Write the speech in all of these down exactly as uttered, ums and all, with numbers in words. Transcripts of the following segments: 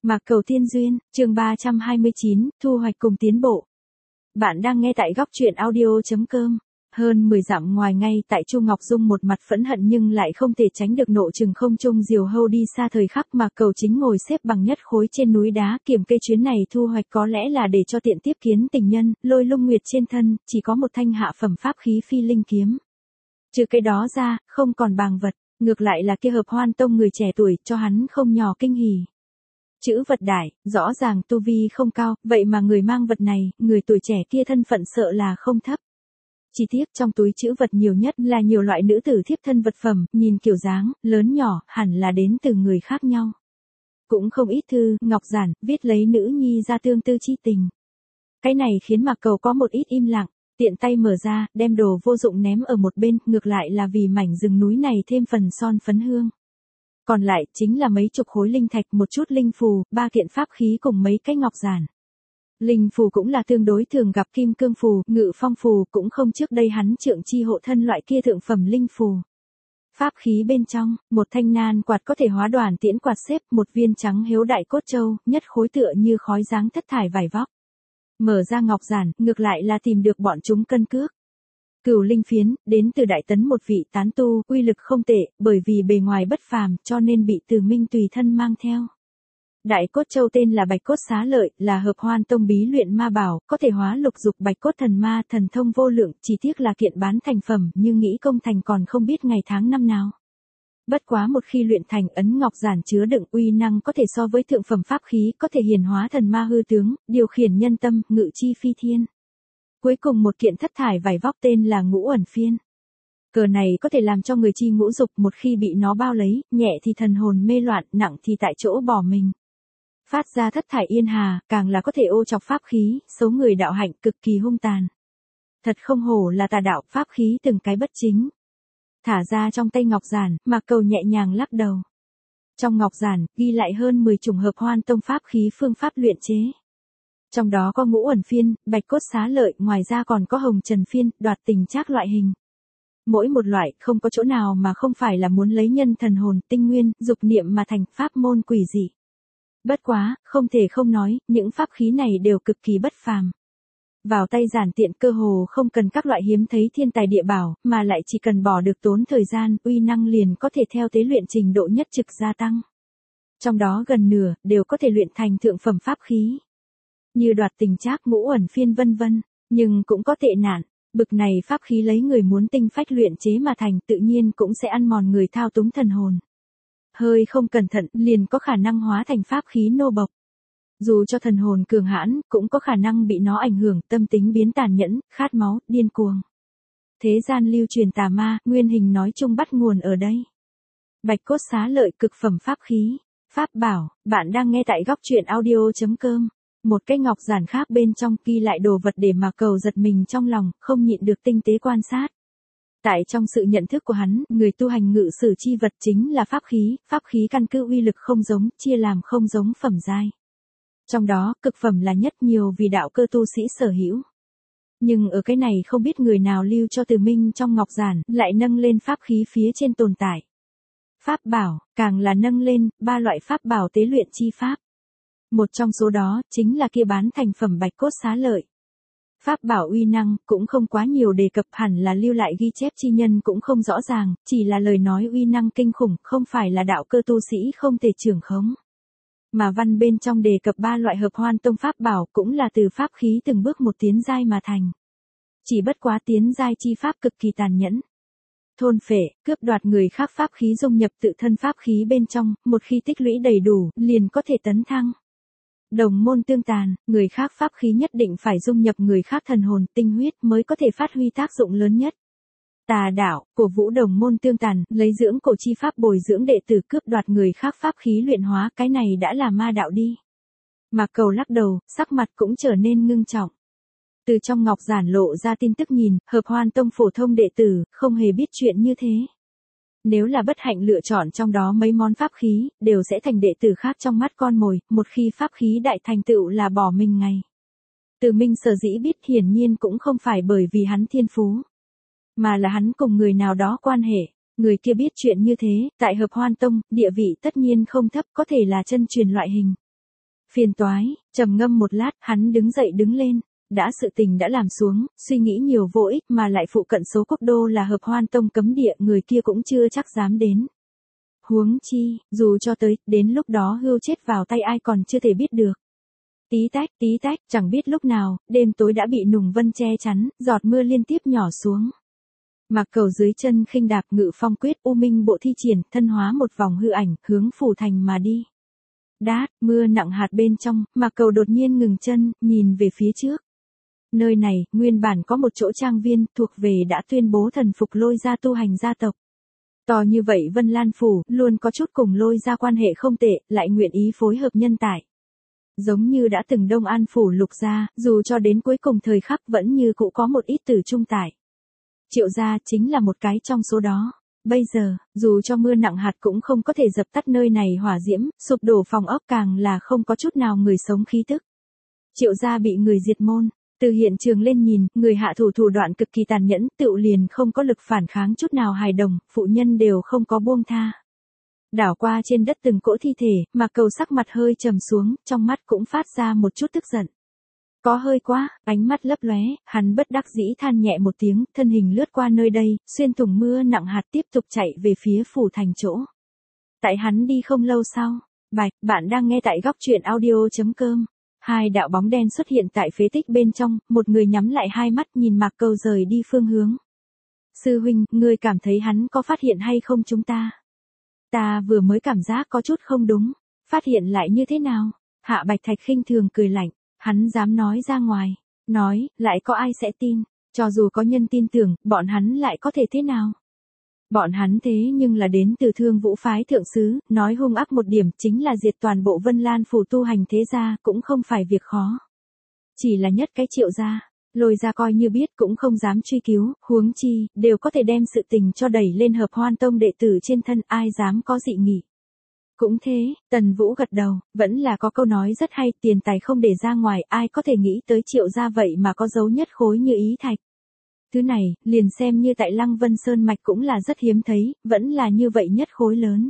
Mạc Cầu Tiên Duyên, chương ba trăm hai mươi chín, thu hoạch cùng tiến bộ. Bạn đang nghe tại góc truyện audio.com. Hơn mười dặm ngoài ngay tại Chu Ngọc Dung một mặt phẫn hận nhưng lại không thể tránh được nộ trừng không trung diều hâu đi xa thời khắc Mạc Cầu chính ngồi xếp bằng nhất khối trên núi đá kiểm kê chuyến này thu hoạch có lẽ là để cho tiện tiếp kiến tình nhân, Lôi Lung Nguyệt trên thân, chỉ có một thanh hạ phẩm pháp khí phi linh kiếm. Trừ cái đó ra, không còn bàng vật, ngược lại là kia Hợp Hoan Tông người trẻ tuổi cho hắn không nhỏ kinh hỉ. Chữ vật đại, rõ ràng tu vi không cao, vậy mà người mang vật này, người tuổi trẻ kia thân phận sợ là không thấp. Chi tiết trong túi chữ vật nhiều nhất là nhiều loại nữ tử thiếp thân vật phẩm, nhìn kiểu dáng, lớn nhỏ, hẳn là đến từ người khác nhau. Cũng không ít thư, ngọc giản, viết lấy nữ nhi ra tương tư chi tình. Cái này khiến Mạc Cầu có một ít im lặng, tiện tay mở ra, đem đồ vô dụng ném ở một bên, ngược lại là vì mảnh rừng núi này thêm phần son phấn hương. Còn lại, chính là mấy chục khối linh thạch, một chút linh phù, ba kiện pháp khí cùng mấy cái ngọc giản. Linh phù cũng là tương đối thường gặp kim cương phù, ngự phong phù cũng không trước đây hắn trượng chi hộ thân loại kia thượng phẩm linh phù. Pháp khí bên trong, một thanh nan quạt có thể hóa đoàn tiễn quạt xếp, một viên trắng hiếu đại cốt châu, nhất khối tựa như khói dáng thất thải vải vóc. Mở ra ngọc giản, ngược lại là tìm được bọn chúng cân cước. Cửu linh phiến, đến từ Đại Tấn một vị tán tu, uy lực không tệ, bởi vì bề ngoài bất phàm, cho nên bị Từ Minh tùy thân mang theo. Đại cốt châu tên là Bạch Cốt Xá Lợi, là Hợp Hoan Tông bí luyện ma bảo, có thể hóa lục dục bạch cốt thần ma, thần thông vô lượng, chỉ tiếc là kiện bán thành phẩm, nhưng nghĩ công thành còn không biết ngày tháng năm nào. Bất quá một khi luyện thành, ấn ngọc giản chứa đựng uy năng có thể so với thượng phẩm pháp khí, có thể hiển hóa thần ma hư tướng, điều khiển nhân tâm, ngự chi phi thiên. Cuối cùng một kiện thất thải vải vóc tên là Ngũ Ẩn Phiên. Cờ này có thể làm cho người chi ngũ dục, một khi bị nó bao lấy, nhẹ thì thần hồn mê loạn, nặng thì tại chỗ bỏ mình. Phát ra thất thải yên hà, càng là có thể ô chọc pháp khí, xấu người đạo hạnh cực kỳ hung tàn. Thật không hổ là tà đạo, pháp khí từng cái bất chính. Thả ra trong tay ngọc giản, Mạc Cầu nhẹ nhàng lắc đầu. Trong ngọc giản, ghi lại hơn mười chủng Hợp Hoan Tông pháp khí phương pháp luyện chế. Trong đó có Ngũ Ẩn Phiên, Bạch Cốt Xá Lợi, ngoài ra còn có Hồng Trần Phiên, đoạt tình trác loại hình. Mỗi một loại, không có chỗ nào mà không phải là muốn lấy nhân thần hồn, tinh nguyên, dục niệm mà thành pháp môn quỷ dị. Bất quá, không thể không nói, những pháp khí này đều cực kỳ bất phàm. Vào tay giản tiện cơ hồ không cần các loại hiếm thấy thiên tài địa bảo, mà lại chỉ cần bỏ được tốn thời gian, uy năng liền có thể theo tế luyện trình độ nhất trực gia tăng. Trong đó gần nửa, đều có thể luyện thành thượng phẩm pháp khí. Như đoạt tình trác, Ngũ Ẩn Phiên vân vân, nhưng cũng có tệ nạn, bực này pháp khí lấy người muốn tinh phách luyện chế mà thành, tự nhiên cũng sẽ ăn mòn người thao túng thần hồn. Hơi không cẩn thận, liền có khả năng hóa thành pháp khí nô bộc. Dù cho thần hồn cường hãn, cũng có khả năng bị nó ảnh hưởng, tâm tính biến tàn nhẫn, khát máu, điên cuồng. Thế gian lưu truyền tà ma, nguyên hình nói chung bắt nguồn ở đây. Bạch Cốt Xá Lợi cực phẩm pháp khí, pháp bảo, bạn đang nghe tại góc truyện audio.com. Một cái ngọc giản khác bên trong ghi lại đồ vật để Mạc Cầu giật mình trong lòng, không nhịn được tinh tế quan sát. Tại trong sự nhận thức của hắn, người tu hành ngự sử chi vật chính là pháp khí, pháp khí căn cứ uy lực không giống, chia làm không giống phẩm giai. Trong đó, cực phẩm là nhất nhiều vì đạo cơ tu sĩ sở hữu. Nhưng ở cái này không biết người nào lưu cho Từ Minh trong ngọc giản, lại nâng lên pháp khí phía trên tồn tại. Pháp bảo, càng là nâng lên, ba loại pháp bảo tế luyện chi pháp. Một trong số đó, chính là kia bán thành phẩm Bạch Cốt Xá Lợi. Pháp bảo uy năng, cũng không quá nhiều đề cập, hẳn là lưu lại ghi chép chi nhân cũng không rõ ràng, chỉ là lời nói uy năng kinh khủng, không phải là đạo cơ tu sĩ không thể trưởng khống. Mà văn bên trong đề cập ba loại Hợp Hoan Tông pháp bảo cũng là từ pháp khí từng bước một tiến giai mà thành. Chỉ bất quá tiến giai chi pháp cực kỳ tàn nhẫn. Thôn phệ, cướp đoạt người khác pháp khí dung nhập tự thân pháp khí bên trong, một khi tích lũy đầy đủ, liền có thể tấn thăng. Đồng môn tương tàn, người khác pháp khí nhất định phải dung nhập người khác thần hồn, tinh huyết mới có thể phát huy tác dụng lớn nhất. Tà đạo, cổ vũ đồng môn tương tàn, lấy dưỡng cổ chi pháp bồi dưỡng đệ tử cướp đoạt người khác pháp khí luyện hóa, cái này đã là ma đạo đi. Mạc Cầu lắc đầu, sắc mặt cũng trở nên ngưng trọng. Từ trong ngọc giản lộ ra tin tức nhìn, Hợp Hoan Tông phổ thông đệ tử, không hề biết chuyện như thế. Nếu là bất hạnh lựa chọn trong đó mấy món pháp khí, đều sẽ thành đệ tử khác trong mắt con mồi, một khi pháp khí đại thành tựu là bỏ mình ngay. Từ Minh sở dĩ biết hiển nhiên cũng không phải bởi vì hắn thiên phú, mà là hắn cùng người nào đó quan hệ, người kia biết chuyện như thế, tại Hợp Hoan Tông, địa vị tất nhiên không thấp, có thể là chân truyền loại hình. Phiền toái, trầm ngâm một lát, hắn đứng dậy đứng lên. Đã sự tình đã làm xuống, suy nghĩ nhiều vô ích mà lại phụ cận số quốc đô là Hợp Hoan Tông cấm địa, người kia cũng chưa chắc dám đến. Huống chi, dù cho tới, đến lúc đó hưu chết vào tay ai còn chưa thể biết được. Tí tách, tí tách, chẳng biết lúc nào, đêm tối đã bị nùng vân che chắn, giọt mưa liên tiếp nhỏ xuống. Mạc Cầu dưới chân khinh đạp ngự phong quyết, u minh bộ thi triển, thân hóa một vòng hư ảnh, hướng phủ thành mà đi. Đát, mưa nặng hạt bên trong, Mạc Cầu đột nhiên ngừng chân, nhìn về phía trước. Nơi này, nguyên bản có một chỗ trang viên, thuộc về đã tuyên bố thần phục Lôi gia tu hành gia tộc. To như vậy Vân Lan Phủ, luôn có chút cùng Lôi gia quan hệ không tệ, lại nguyện ý phối hợp nhân tài. Giống như đã từng Đông An Phủ Lục gia, dù cho đến cuối cùng thời khắc vẫn như cũ có một ít tử trung tải. Triệu gia chính là một cái trong số đó. Bây giờ, dù cho mưa nặng hạt cũng không có thể dập tắt nơi này hỏa diễm, sụp đổ phòng ốc càng là không có chút nào người sống khí tức. Triệu gia bị người diệt môn. Từ hiện trường lên nhìn, người hạ thủ thủ đoạn cực kỳ tàn nhẫn, tựu liền không có lực phản kháng chút nào, hài đồng, phụ nhân đều không có buông tha. Đảo qua trên đất từng cỗ thi thể, Mạc Cầu sắc mặt hơi trầm xuống, trong mắt cũng phát ra một chút tức giận. Có hơi quá, ánh mắt lấp lóe, hắn bất đắc dĩ than nhẹ một tiếng, thân hình lướt qua nơi đây, xuyên thủng mưa nặng hạt tiếp tục chạy về phía phủ thành chỗ. Tại hắn đi không lâu sau, bạch, bạn đang nghe tại góc truyện audio chấm com. Hai đạo bóng đen xuất hiện tại phế tích bên trong, một người nhắm lại hai mắt nhìn Mạc Cầu rời đi phương hướng. Sư huynh, ngươi cảm thấy hắn có phát hiện hay không chúng ta? Ta vừa mới cảm giác có chút không đúng, phát hiện lại như thế nào? Hạ Bạch Thạch khinh thường cười lạnh, hắn dám nói ra ngoài, nói, lại có ai sẽ tin, cho dù có nhân tin tưởng, bọn hắn lại có thể thế nào? Bọn hắn thế nhưng là đến từ Thương Vũ phái thượng sứ, nói hung ác một điểm chính là diệt toàn bộ Vân Lan Phủ tu hành thế gia, cũng không phải việc khó. Chỉ là nhất cái Triệu gia, Lôi gia coi như biết cũng không dám truy cứu, huống chi, đều có thể đem sự tình cho đẩy lên Hợp Hoan Tông đệ tử trên thân, ai dám có dị nghị. Cũng thế, Tần Vũ gật đầu, vẫn là có câu nói rất hay, tiền tài không để ra ngoài, ai có thể nghĩ tới Triệu gia vậy mà có dấu nhất khối như ý thạch. Thứ này, liền xem như tại Lăng Vân Sơn Mạch cũng là rất hiếm thấy, vẫn là như vậy nhất khối lớn.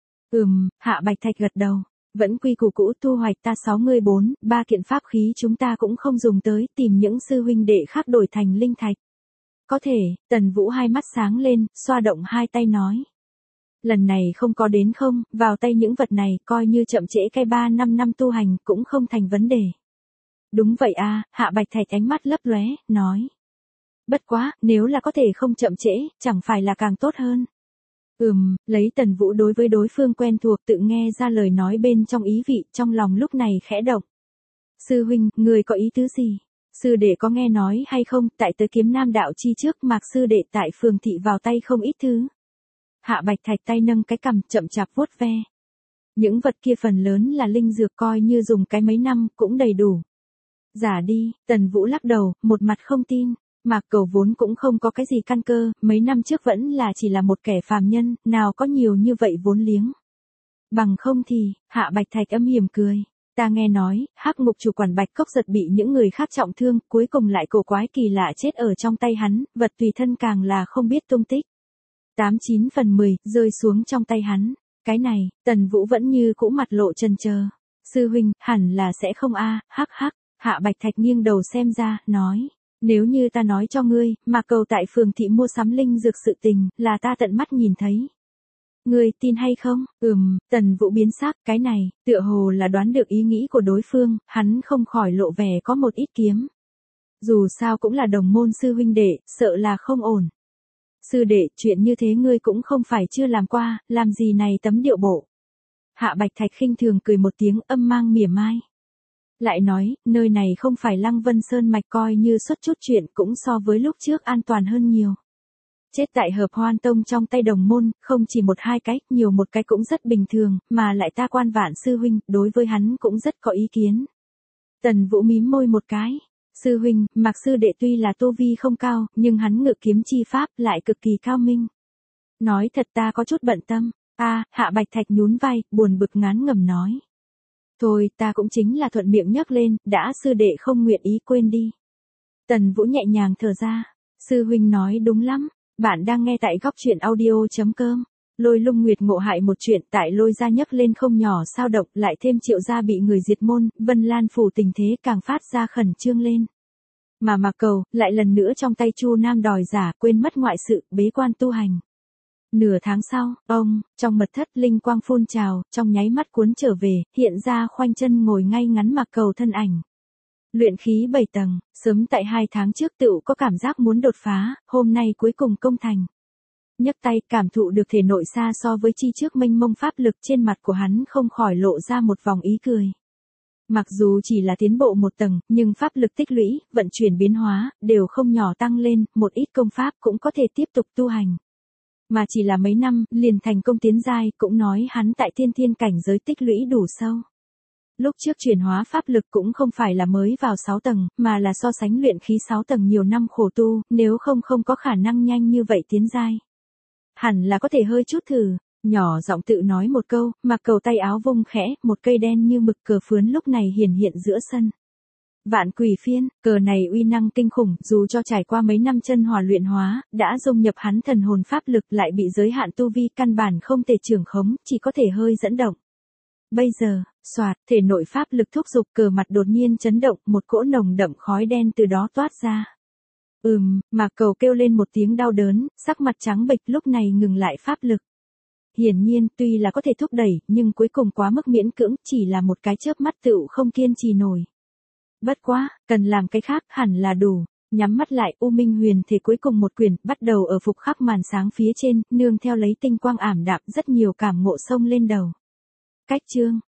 Ừm, Hạ Bạch Thạch gật đầu, vẫn quy củ cũ, thu hoạch ta sáu mươi bốn, ba kiện pháp khí chúng ta cũng không dùng tới, tìm những sư huynh đệ khác đổi thành linh thạch. Có thể, Tần Vũ hai mắt sáng lên, xoa động hai tay nói. Lần này không có đến không, vào tay những vật này, coi như chậm trễ cái ba năm năm tu hành, cũng không thành vấn đề. Đúng vậy a, Hạ Bạch Thạch ánh mắt lấp lóe, nói. Bất quá, nếu là có thể không chậm trễ, chẳng phải là càng tốt hơn. Ừm, lấy Tần Vũ đối với đối phương quen thuộc, tự nghe ra lời nói bên trong ý vị, trong lòng lúc này khẽ động. Sư huynh, người có ý tứ gì? Sư đệ có nghe nói hay không, tại tới Kiếm Nam đạo chi trước, Mạc sư đệ tại phường thị vào tay không ít thứ. Hạ Bạch Thạch tay nâng cái cằm, chậm chạp vuốt ve. Những vật kia phần lớn là linh dược, coi như dùng cái mấy năm, cũng đầy đủ. Giả đi, Tần Vũ lắc đầu, một mặt không tin. Mạc Cầu vốn cũng không có cái gì căn cơ, mấy năm trước vẫn là chỉ là một kẻ phàm nhân, nào có nhiều như vậy vốn liếng. Bằng không thì, Hạ Bạch Thạch âm hiểm cười. Ta nghe nói, Hắc Ngục chủ quản Bạch Cốc Giật bị những người khác trọng thương, cuối cùng lại cổ quái kỳ lạ chết ở trong tay hắn, vật tùy thân càng là không biết tung tích. Tám chín phần mười, rơi xuống trong tay hắn. Cái này, Tần Vũ vẫn như cũ mặt lộ chần chờ. Sư huynh, hẳn là sẽ không a, hắc hắc. Hạ Bạch Thạch nghiêng đầu xem ra, nói. Nếu như ta nói cho ngươi, mà cầu tại phường thị mua sắm linh dược sự tình, là ta tận mắt nhìn thấy. Ngươi tin hay không? Ừm, Tần Vũ biến sắc, cái này, tựa hồ là đoán được ý nghĩ của đối phương, hắn không khỏi lộ vẻ có một ít kiếm. Dù sao cũng là đồng môn sư huynh đệ, sợ là không ổn. Sư đệ, chuyện như thế ngươi cũng không phải chưa làm qua, làm gì này tấm điệu bộ. Hạ Bạch Thạch khinh thường cười một tiếng, âm mang mỉa mai. Lại nói, nơi này không phải Lăng Vân Sơn Mạch, coi như xuất chút chuyện cũng so với lúc trước an toàn hơn nhiều. Chết tại Hợp Hoan Tông trong tay đồng môn, không chỉ một hai cái, nhiều một cái cũng rất bình thường, mà lại ta Quan Vạn sư huynh, đối với hắn cũng rất có ý kiến. Tần Vũ mím môi một cái. Sư huynh, Mạc sư đệ tuy là tu vi không cao, nhưng hắn ngự kiếm chi pháp lại cực kỳ cao minh. Nói thật ta có chút bận tâm. A, Hạ Bạch Thạch nhún vai, buồn bực ngán ngẩm nói. Thôi, ta cũng chính là thuận miệng nhắc lên, đã sư đệ không nguyện ý quên đi. Tần Vũ nhẹ nhàng thở ra. Sư huynh nói đúng lắm, bạn đang nghe tại góc truyện audio chấm com. Lôi Lung Nguyệt ngộ hại một chuyện tại Lôi gia nhấc lên không nhỏ sao động, lại thêm Triệu gia bị người diệt môn, Vân Lan phủ tình thế càng phát ra khẩn trương lên. Mà Mạc Cầu, lại lần nữa trong tay Chu Nam đòi giả, quên mất ngoại sự, bế quan tu hành. Nửa tháng sau, ông, trong mật thất linh quang phun trào, trong nháy mắt cuốn trở về, hiện ra khoanh chân ngồi ngay ngắn Mạc Cầu thân ảnh. Luyện khí bảy tầng, sớm tại hai tháng trước tựu có cảm giác muốn đột phá, hôm nay cuối cùng công thành. Nhấc tay, cảm thụ được thể nội xa so với chi trước mênh mông pháp lực, trên mặt của hắn không khỏi lộ ra một vòng ý cười. Mặc dù chỉ là tiến bộ một tầng, nhưng pháp lực tích lũy, vận chuyển biến hóa, đều không nhỏ tăng lên, một ít công pháp cũng có thể tiếp tục tu hành. Mà chỉ là mấy năm, liền thành công tiến giai, cũng nói hắn tại thiên thiên cảnh giới tích lũy đủ sâu. Lúc trước chuyển hóa pháp lực cũng không phải là mới vào sáu tầng, mà là so sánh luyện khí sáu tầng nhiều năm khổ tu, nếu không không có khả năng nhanh như vậy tiến giai. Hẳn là có thể hơi chút thử, nhỏ giọng tự nói một câu, Mạc Cầu tay áo vung khẽ, một cây đen như mực cờ phướn lúc này hiển hiện giữa sân. Vạn Quỷ Phiên, cờ này uy năng kinh khủng, dù cho trải qua mấy năm chân hỏa luyện hóa, đã dung nhập hắn thần hồn pháp lực, lại bị giới hạn tu vi, căn bản không thể trưởng khống, chỉ có thể hơi dẫn động. Bây giờ, xoạt, thể nội pháp lực thúc giục, cờ mặt đột nhiên chấn động, một cỗ nồng đậm khói đen từ đó toát ra. Ừm, Mạc Cầu kêu lên một tiếng đau đớn, sắc mặt trắng bệch, lúc này ngừng lại pháp lực. Hiển nhiên, tuy là có thể thúc đẩy, nhưng cuối cùng quá mức miễn cưỡng, chỉ là một cái chớp mắt tựu không kiên trì nổi. Bất quá, cần làm cái khác hẳn là đủ. Nhắm mắt lại, U Minh Huyền thể cuối cùng một quyền, bắt đầu ở phục khắc màn sáng phía trên, nương theo lấy tinh quang ảm đạm, rất nhiều cảm ngộ sông lên đầu. Cách chương